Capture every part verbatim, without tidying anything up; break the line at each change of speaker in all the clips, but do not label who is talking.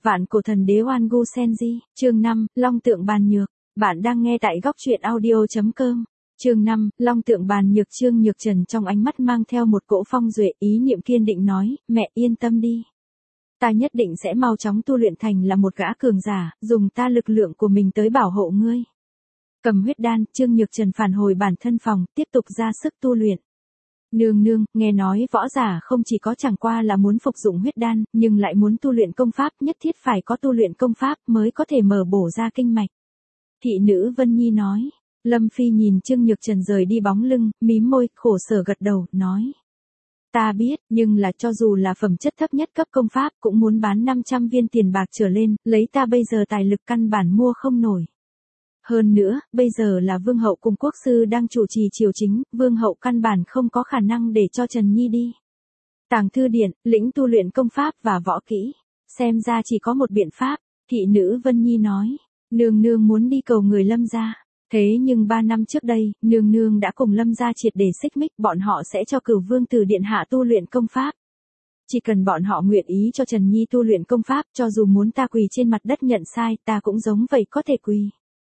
Vạn cổ thần đế Oan Gu Senji, chương năm, Long tượng bàn nhược. Bạn đang nghe tại góc truyện audio.com. Chương năm, Long tượng bàn nhược. Trương Nhược Trần trong ánh mắt mang theo một cỗ phong duệ, ý niệm kiên định nói, mẹ yên tâm đi. Ta nhất định sẽ mau chóng tu luyện thành là một gã cường giả, dùng ta lực lượng của mình tới bảo hộ ngươi. Cầm huyết đan, Trương Nhược Trần phản hồi bản thân phòng, tiếp tục ra sức tu luyện. Nương nương, nghe nói võ giả không chỉ có chẳng qua là muốn phục dụng huyết đan, nhưng lại muốn tu luyện công pháp, nhất thiết phải có tu luyện công pháp mới có thể mở bổ ra kinh mạch. Thị nữ Vân Nhi nói. Lâm Phi nhìn Trương Nhược Trần rời đi bóng lưng, mím môi, khổ sở gật đầu, nói. Ta biết, nhưng là cho dù là phẩm chất thấp nhất cấp công pháp cũng muốn bán năm trăm viên tiền bạc trở lên, lấy ta bây giờ tài lực căn bản mua không nổi. Hơn nữa, bây giờ là vương hậu cùng quốc sư đang chủ trì triều chính, vương hậu căn bản không có khả năng để cho Trần Nhi đi. Tàng thư điện, lĩnh tu luyện công pháp và võ kỹ. Xem ra chỉ có một biện pháp, thị nữ Vân Nhi nói. Nương nương muốn đi cầu người Lâm gia. Thế nhưng ba năm trước đây, nương nương đã cùng Lâm gia triệt để xích mích, bọn họ sẽ cho cửu vương tử điện hạ tu luyện công pháp. Chỉ cần bọn họ nguyện ý cho Trần Nhi tu luyện công pháp, cho dù muốn ta quỳ trên mặt đất nhận sai, ta cũng giống vậy có thể quỳ.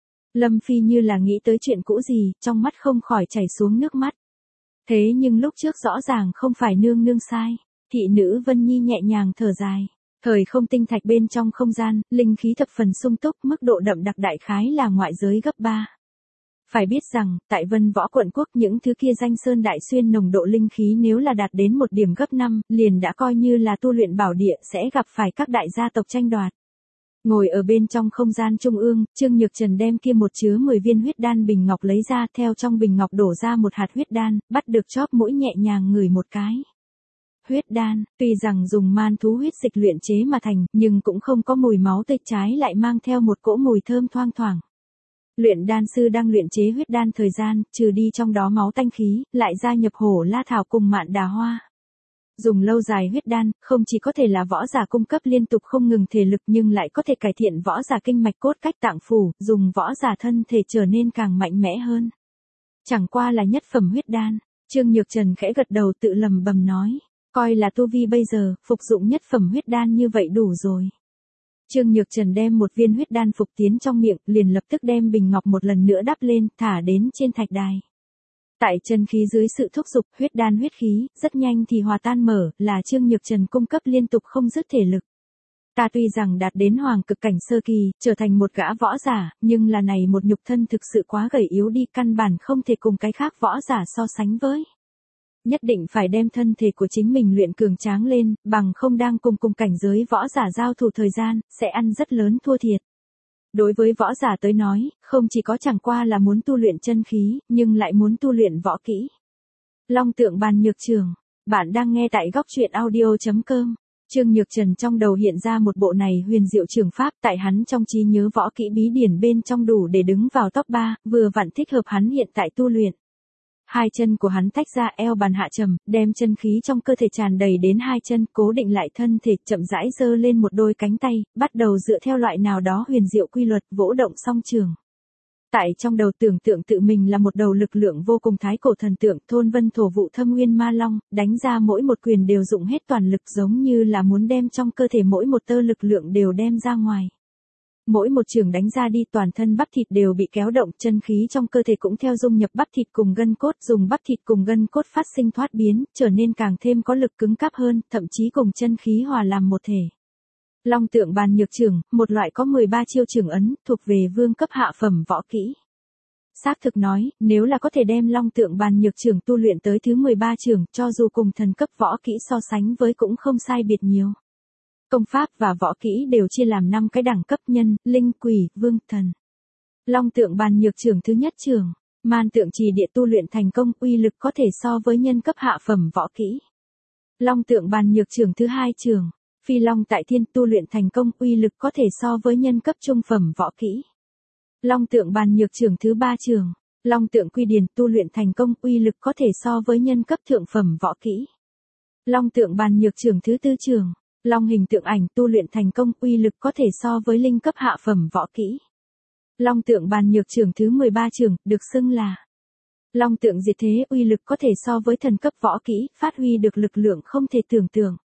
Lâm Phi như là nghĩ tới chuyện cũ gì, trong mắt không khỏi chảy xuống nước mắt. Thế nhưng lúc trước rõ ràng không phải nương nương sai. Thị nữ Vân Nhi nhẹ nhàng thở dài. Thời không tinh thạch bên trong không gian, linh khí thập phần sung túc, mức độ đậm đặc đại khái là ngoại giới gấp ba. Phải biết rằng, tại Vân Võ quận quốc những thứ kia danh sơn đại xuyên nồng độ linh khí nếu là đạt đến một điểm gấp năm, liền đã coi như là tu luyện bảo địa sẽ gặp phải các đại gia tộc tranh đoạt. Ngồi ở bên trong không gian trung ương, Trương Nhược Trần đem kia một chứa mười viên huyết đan bình ngọc lấy ra, theo trong bình ngọc đổ ra một hạt huyết đan, bắt được chóp mũi nhẹ nhàng ngửi một cái. Huyết đan, tuy rằng dùng man thú huyết dịch luyện chế mà thành, nhưng cũng không có mùi máu tươi, trái lại mang theo một cỗ mùi thơm thoang thoảng. Luyện đan sư đang luyện chế huyết đan thời gian, trừ đi trong đó máu tanh khí, lại gia nhập hổ la thảo cùng mạn đà hoa. Dùng lâu dài huyết đan, không chỉ có thể là võ giả cung cấp liên tục không ngừng thể lực nhưng lại có thể cải thiện võ giả kinh mạch cốt cách tạng phủ, dùng võ giả thân thể trở nên càng mạnh mẽ hơn. Chẳng qua là nhất phẩm huyết đan, Trương Nhược Trần khẽ gật đầu tự lầm bầm nói, coi là tu vi bây giờ, phục dụng nhất phẩm huyết đan như vậy đủ rồi. Trương Nhược Trần đem một viên huyết đan phục tiến trong miệng, liền lập tức đem bình ngọc một lần nữa đắp lên, thả đến trên thạch đài. Tại chân khí dưới sự thúc giục, huyết đan huyết khí, rất nhanh thì hòa tan mở, là Trương Nhược Trần cung cấp liên tục không dứt thể lực. Ta tuy rằng đạt đến hoàng cực cảnh sơ kỳ, trở thành một gã võ giả, nhưng là này một nhục thân thực sự quá gầy yếu đi, căn bản không thể cùng cái khác võ giả so sánh với. Nhất định phải đem thân thể của chính mình luyện cường tráng lên, bằng không đang cùng cùng cảnh giới võ giả giao thủ thời gian, sẽ ăn rất lớn thua thiệt. Đối với võ giả tới nói, không chỉ có chẳng qua là muốn tu luyện chân khí, nhưng lại muốn tu luyện võ kỹ. Long tượng bàn nhược trường. Bạn đang nghe tại góc truyện audio.com. Trương Nhược Trần trong đầu hiện ra một bộ này huyền diệu trường pháp, tại hắn trong trí nhớ võ kỹ bí điển bên trong đủ để đứng vào top ba, vừa vặn thích hợp hắn hiện tại tu luyện. Hai chân của hắn tách ra, eo bàn hạ trầm, đem chân khí trong cơ thể tràn đầy đến hai chân, cố định lại thân thể, chậm rãi giơ lên một đôi cánh tay, bắt đầu dựa theo loại nào đó huyền diệu quy luật, vỗ động song trường. Tại trong đầu tưởng tượng tự mình là một đầu lực lượng vô cùng thái cổ thần tượng, thôn vân thổ vụ thâm nguyên ma long, đánh ra mỗi một quyền đều dụng hết toàn lực, giống như là muốn đem trong cơ thể mỗi một tơ lực lượng đều đem ra ngoài. Mỗi một trường đánh ra đi, toàn thân bắp thịt đều bị kéo động, chân khí trong cơ thể cũng theo dung nhập bắp thịt cùng gân cốt, dùng bắp thịt cùng gân cốt phát sinh thoát biến, trở nên càng thêm có lực cứng cáp hơn, thậm chí cùng chân khí hòa làm một thể. Long tượng bàn nhược trường, một loại có mười ba chiêu trường ấn, thuộc về vương cấp hạ phẩm võ kỹ. Xác thực nói, nếu là có thể đem long tượng bàn nhược trường tu luyện tới thứ mười ba trường, cho dù cùng thần cấp võ kỹ so sánh với cũng không sai biệt nhiều. Công pháp và võ kỹ đều chia làm năm cái đẳng cấp: nhân, linh, quỷ, vương, thần. Long tượng bàn nhược trường thứ nhất trường, man tượng trì địa tu luyện thành công, uy lực có thể so với nhân cấp hạ phẩm võ kỹ. Long tượng bàn nhược trường thứ hai trường, phi long tại thiên tu luyện thành công, uy lực có thể so với nhân cấp trung phẩm võ kỹ. Long tượng bàn nhược trường thứ ba trường, long tượng quy điển tu luyện thành công, uy lực có thể so với nhân cấp thượng phẩm võ kỹ. Long tượng bàn nhược trường thứ tư trường, long hình tượng ảnh tu luyện thành công, uy lực có thể so với linh cấp hạ phẩm võ kỹ. Long tượng bàn nhược trường thứ mười ba trường, được xưng là long tượng diệt thế, uy lực có thể so với thần cấp võ kỹ, phát huy được lực lượng không thể tưởng tượng.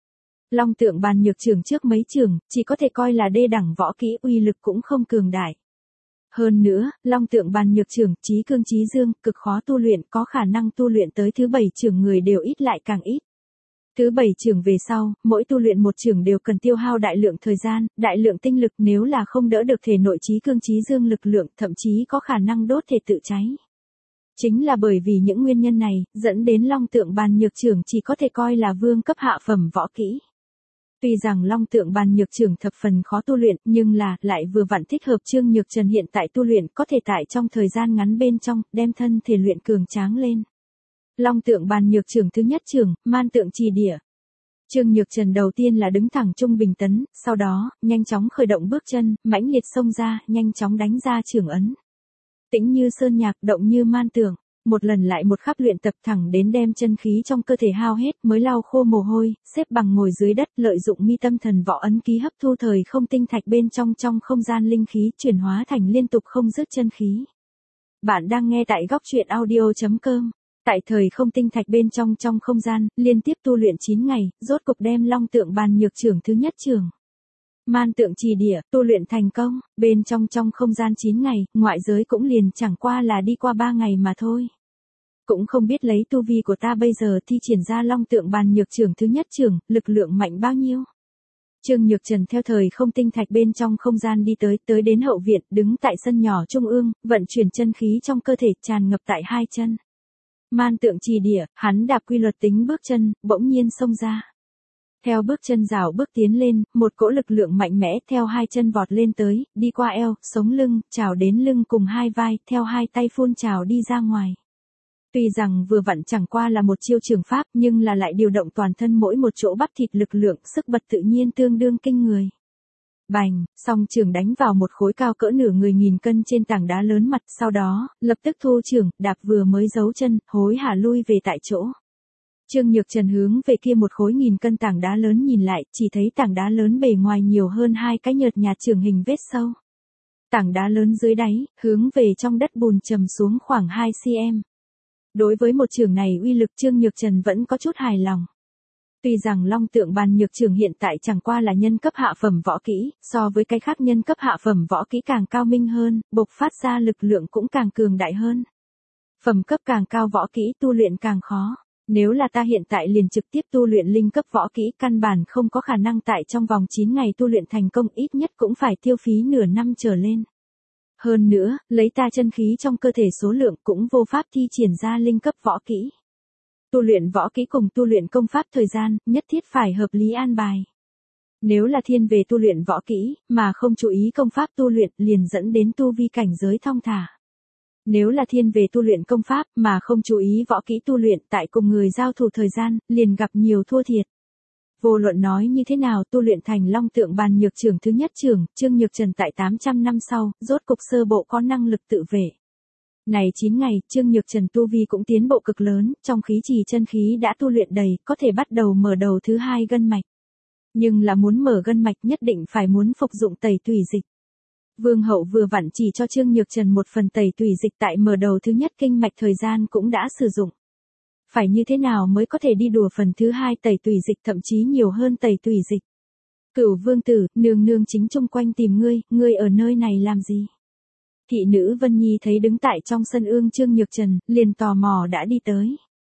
Long tượng bàn nhược trưởng trước mấy trường, chỉ có thể coi là đê đẳng võ kỹ, uy lực cũng không cường đại. Hơn nữa, long tượng bàn nhược trưởng, trí cương trí dương, cực khó tu luyện, có khả năng tu luyện tới thứ bảy trường người đều ít lại càng ít. Thứ bảy trường về sau, mỗi tu luyện một trường đều cần tiêu hao đại lượng thời gian, đại lượng tinh lực, nếu là không đỡ được thể nội trí cương trí dương lực lượng, thậm chí có khả năng đốt thể tự cháy. Chính là bởi vì những nguyên nhân này, dẫn đến long tượng bàn nhược trưởng chỉ có thể coi là vương cấp hạ phẩm võ kỹ. Tuy rằng long tượng bàn nhược trưởng thập phần khó tu luyện, nhưng là, lại vừa vặn thích hợp Trương Nhược Trần hiện tại tu luyện, có thể tại trong thời gian ngắn bên trong, đem thân thể luyện cường tráng lên. Long tượng bàn nhược trưởng thứ nhất trường, man tượng trì địa. Trương Nhược Trần đầu tiên là đứng thẳng trung bình tấn, sau đó, nhanh chóng khởi động bước chân, mãnh liệt xông ra, nhanh chóng đánh ra trường ấn. Tĩnh như sơn nhạc, động như man tượng, một lần lại một khắp luyện tập thẳng đến đem chân khí trong cơ thể hao hết mới lau khô mồ hôi, xếp bằng ngồi dưới đất, lợi dụng mi tâm thần võ ấn ký hấp thu thời không tinh thạch bên trong trong không gian linh khí, chuyển hóa thành liên tục không dứt chân khí. Bạn đang nghe tại góc truyện audio chấm com. Tại thời không tinh thạch bên trong trong không gian, liên tiếp tu luyện chín ngày, rốt cục đem long tượng bàn nhược trưởng thứ nhất trường. Man tượng trì địa, tu luyện thành công, bên trong trong không gian chín ngày, ngoại giới cũng liền chẳng qua là đi qua ba ngày mà thôi. Cũng không biết lấy tu vi của ta bây giờ thi triển ra long tượng bàn nhược trưởng thứ nhất trường, lực lượng mạnh bao nhiêu. Trương Nhược Trần theo thời không tinh thạch bên trong không gian đi tới, tới đến hậu viện, đứng tại sân nhỏ trung ương, vận chuyển chân khí trong cơ thể tràn ngập tại hai chân. Man tượng trì địa, hắn đạp quy luật tính bước chân, bỗng nhiên xông ra. Theo bước chân rào bước tiến lên, một cỗ lực lượng mạnh mẽ theo hai chân vọt lên tới, đi qua eo, sống lưng, trào đến lưng cùng hai vai, theo hai tay phun trào đi ra ngoài. Tuy rằng vừa vặn chẳng qua là một chiêu trường pháp, nhưng là lại điều động toàn thân mỗi một chỗ bắp thịt, lực lượng, sức bật tự nhiên tương đương kinh người. Bành, song trường đánh vào một khối cao cỡ nửa người nghìn cân trên tảng đá lớn mặt, sau đó, lập tức thu trường, đạp vừa mới giấu chân, hối hả lui về tại chỗ. Trương Nhược Trần hướng về kia một khối nghìn cân tảng đá lớn nhìn lại, chỉ thấy tảng đá lớn bề ngoài nhiều hơn hai cái nhợt nhạt trường hình vết sâu. Tảng đá lớn dưới đáy, hướng về trong đất bùn trầm xuống khoảng hai xăng-ti-mét. Đối với một trường này uy lực Trương Nhược Trần vẫn có chút hài lòng. Tuy rằng long tượng bàn nhược trường hiện tại chẳng qua là nhân cấp hạ phẩm võ kỹ, so với cái khác nhân cấp hạ phẩm võ kỹ càng cao minh hơn, bộc phát ra lực lượng cũng càng cường đại hơn. Phẩm cấp càng cao võ kỹ tu luyện càng khó. Nếu là ta hiện tại liền trực tiếp tu luyện linh cấp võ kỹ, căn bản không có khả năng tại trong vòng chín ngày tu luyện thành công, ít nhất cũng phải tiêu phí nửa năm trở lên. Hơn nữa, lấy ta chân khí trong cơ thể số lượng cũng vô pháp thi triển ra linh cấp võ kỹ. Tu luyện võ kỹ cùng tu luyện công pháp thời gian, nhất thiết phải hợp lý an bài. Nếu là thiên về tu luyện võ kỹ, mà không chú ý công pháp tu luyện, liền dẫn đến tu vi cảnh giới thong thả. Nếu là thiên về tu luyện công pháp, mà không chú ý võ kỹ tu luyện, tại cùng người giao thủ thời gian, liền gặp nhiều thua thiệt. Vô luận nói như thế nào, tu luyện thành long tượng bàn nhược trưởng thứ nhất trường, Trương Nhược Trần tại tám trăm năm sau, rốt cục sơ bộ có năng lực tự vệ. Này chín ngày, Trương Nhược Trần tu vi cũng tiến bộ cực lớn, trong khí trì chân khí đã tu luyện đầy, có thể bắt đầu mở đầu thứ hai gân mạch. Nhưng là muốn mở gân mạch nhất định phải muốn phục dụng tẩy tùy dịch. Vương hậu vừa vặn chỉ cho Trương Nhược Trần một phần tẩy tùy dịch tại mở đầu thứ nhất kinh mạch thời gian cũng đã sử dụng. Phải như thế nào mới có thể đi đùa phần thứ hai tẩy tùy dịch, thậm chí nhiều hơn tẩy tùy dịch. Cửu vương tử, nương nương chính chung quanh tìm ngươi, ngươi ở nơi này làm gì? Thị nữ Vân Nhi thấy đứng tại trong sân ương Trương Nhược Trần, liền tò mò đã đi tới.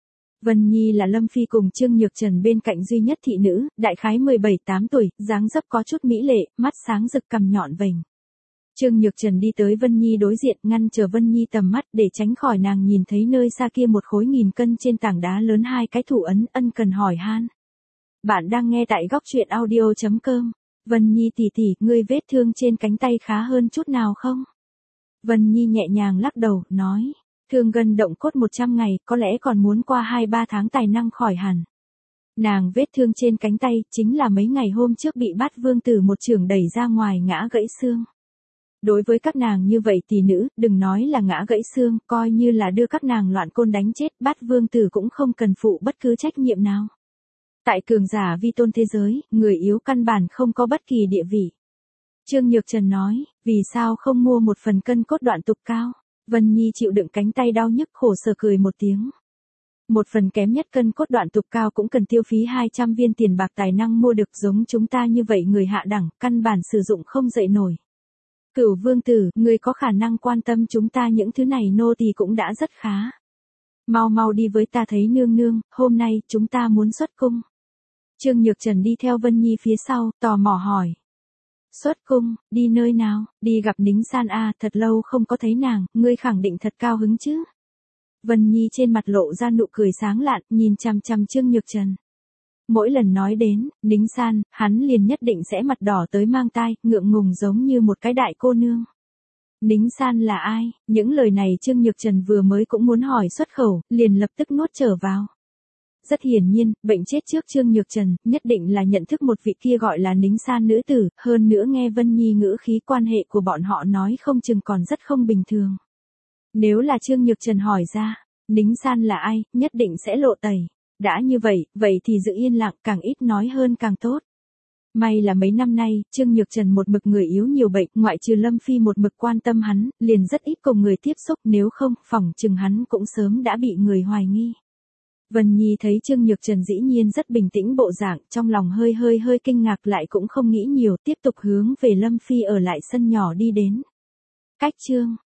Vân Nhi là Lâm Phi cùng Trương Nhược Trần bên cạnh duy nhất thị nữ, đại khái mười bảy tám tuổi, dáng dấp có chút mỹ lệ, mắt sáng rực, cằm nhọn vành. Trương Nhược Trần đi tới Vân Nhi đối diện, ngăn chờ Vân Nhi tầm mắt để tránh khỏi nàng nhìn thấy nơi xa kia một khối nghìn cân trên tảng đá lớn hai cái thủ ấn, ân cần hỏi han. Bạn đang nghe tại góc truyện audio chấm com. Vân Nhi tỷ tỷ, ngươi vết thương trên cánh tay khá hơn chút nào không? Vân Nhi nhẹ nhàng lắc đầu, nói. Thương gân động cốt một trăm ngày, có lẽ còn muốn qua hai ba tháng tài năng khỏi hẳn. Nàng vết thương trên cánh tay, chính là mấy ngày hôm trước bị Bát Vương Tử một chưởng đẩy ra ngoài ngã gãy xương. Đối với các nàng như vậy tỷ nữ, đừng nói là ngã gãy xương, coi như là đưa các nàng loạn côn đánh chết, Bát Vương Tử cũng không cần phụ bất cứ trách nhiệm nào. Tại cường giả vi tôn thế giới, người yếu căn bản không có bất kỳ địa vị. Trương Nhược Trần nói, vì sao không mua một phần cân cốt đoạn tục cao? Vân Nhi chịu đựng cánh tay đau nhức khổ sở cười một tiếng. Một phần kém nhất cân cốt đoạn tục cao cũng cần tiêu phí hai trăm viên tiền bạc tài năng mua được, giống chúng ta như vậy người hạ đẳng, căn bản sử dụng không dậy nổi. Cửu vương tử, người có khả năng quan tâm chúng ta những thứ này nô tỳ cũng đã rất khá. Mau mau đi với ta thấy nương nương, hôm nay chúng ta muốn xuất cung. Trương Nhược Trần đi theo Vân Nhi phía sau, tò mò hỏi. Xuất cung, đi nơi nào, đi gặp Nính San a, thật lâu không có thấy nàng, ngươi khẳng định thật cao hứng chứ. Vân Nhi trên mặt lộ ra nụ cười sáng lạn, nhìn chằm chằm Trương Nhược Trần. Mỗi lần nói đến, Nính San, hắn liền nhất định sẽ mặt đỏ tới mang tai, ngượng ngùng giống như một cái đại cô nương. Nính San là ai? Những lời này Trương Nhược Trần vừa mới cũng muốn hỏi xuất khẩu, liền lập tức nuốt trở vào. Rất hiển nhiên, bệnh chết trước Trương Nhược Trần, nhất định là nhận thức một vị kia gọi là Nính San nữ tử, hơn nữa nghe Vân Nhi ngữ khí quan hệ của bọn họ nói không chừng còn rất không bình thường. Nếu là Trương Nhược Trần hỏi ra, Nính San là ai, nhất định sẽ lộ tẩy. Đã như vậy, vậy thì giữ yên lặng, càng ít nói hơn càng tốt. May là mấy năm nay, Trương Nhược Trần một mực người yếu nhiều bệnh, ngoại trừ Lâm Phi một mực quan tâm hắn, liền rất ít cùng người tiếp xúc, nếu không, phỏng chừng hắn cũng sớm đã bị người hoài nghi. Vân Nhi thấy Trương Nhược Trần dĩ nhiên rất bình tĩnh bộ dạng, trong lòng hơi hơi hơi kinh ngạc lại cũng không nghĩ nhiều, tiếp tục hướng về Lâm Phi ở lại sân nhỏ đi đến. Cách Trương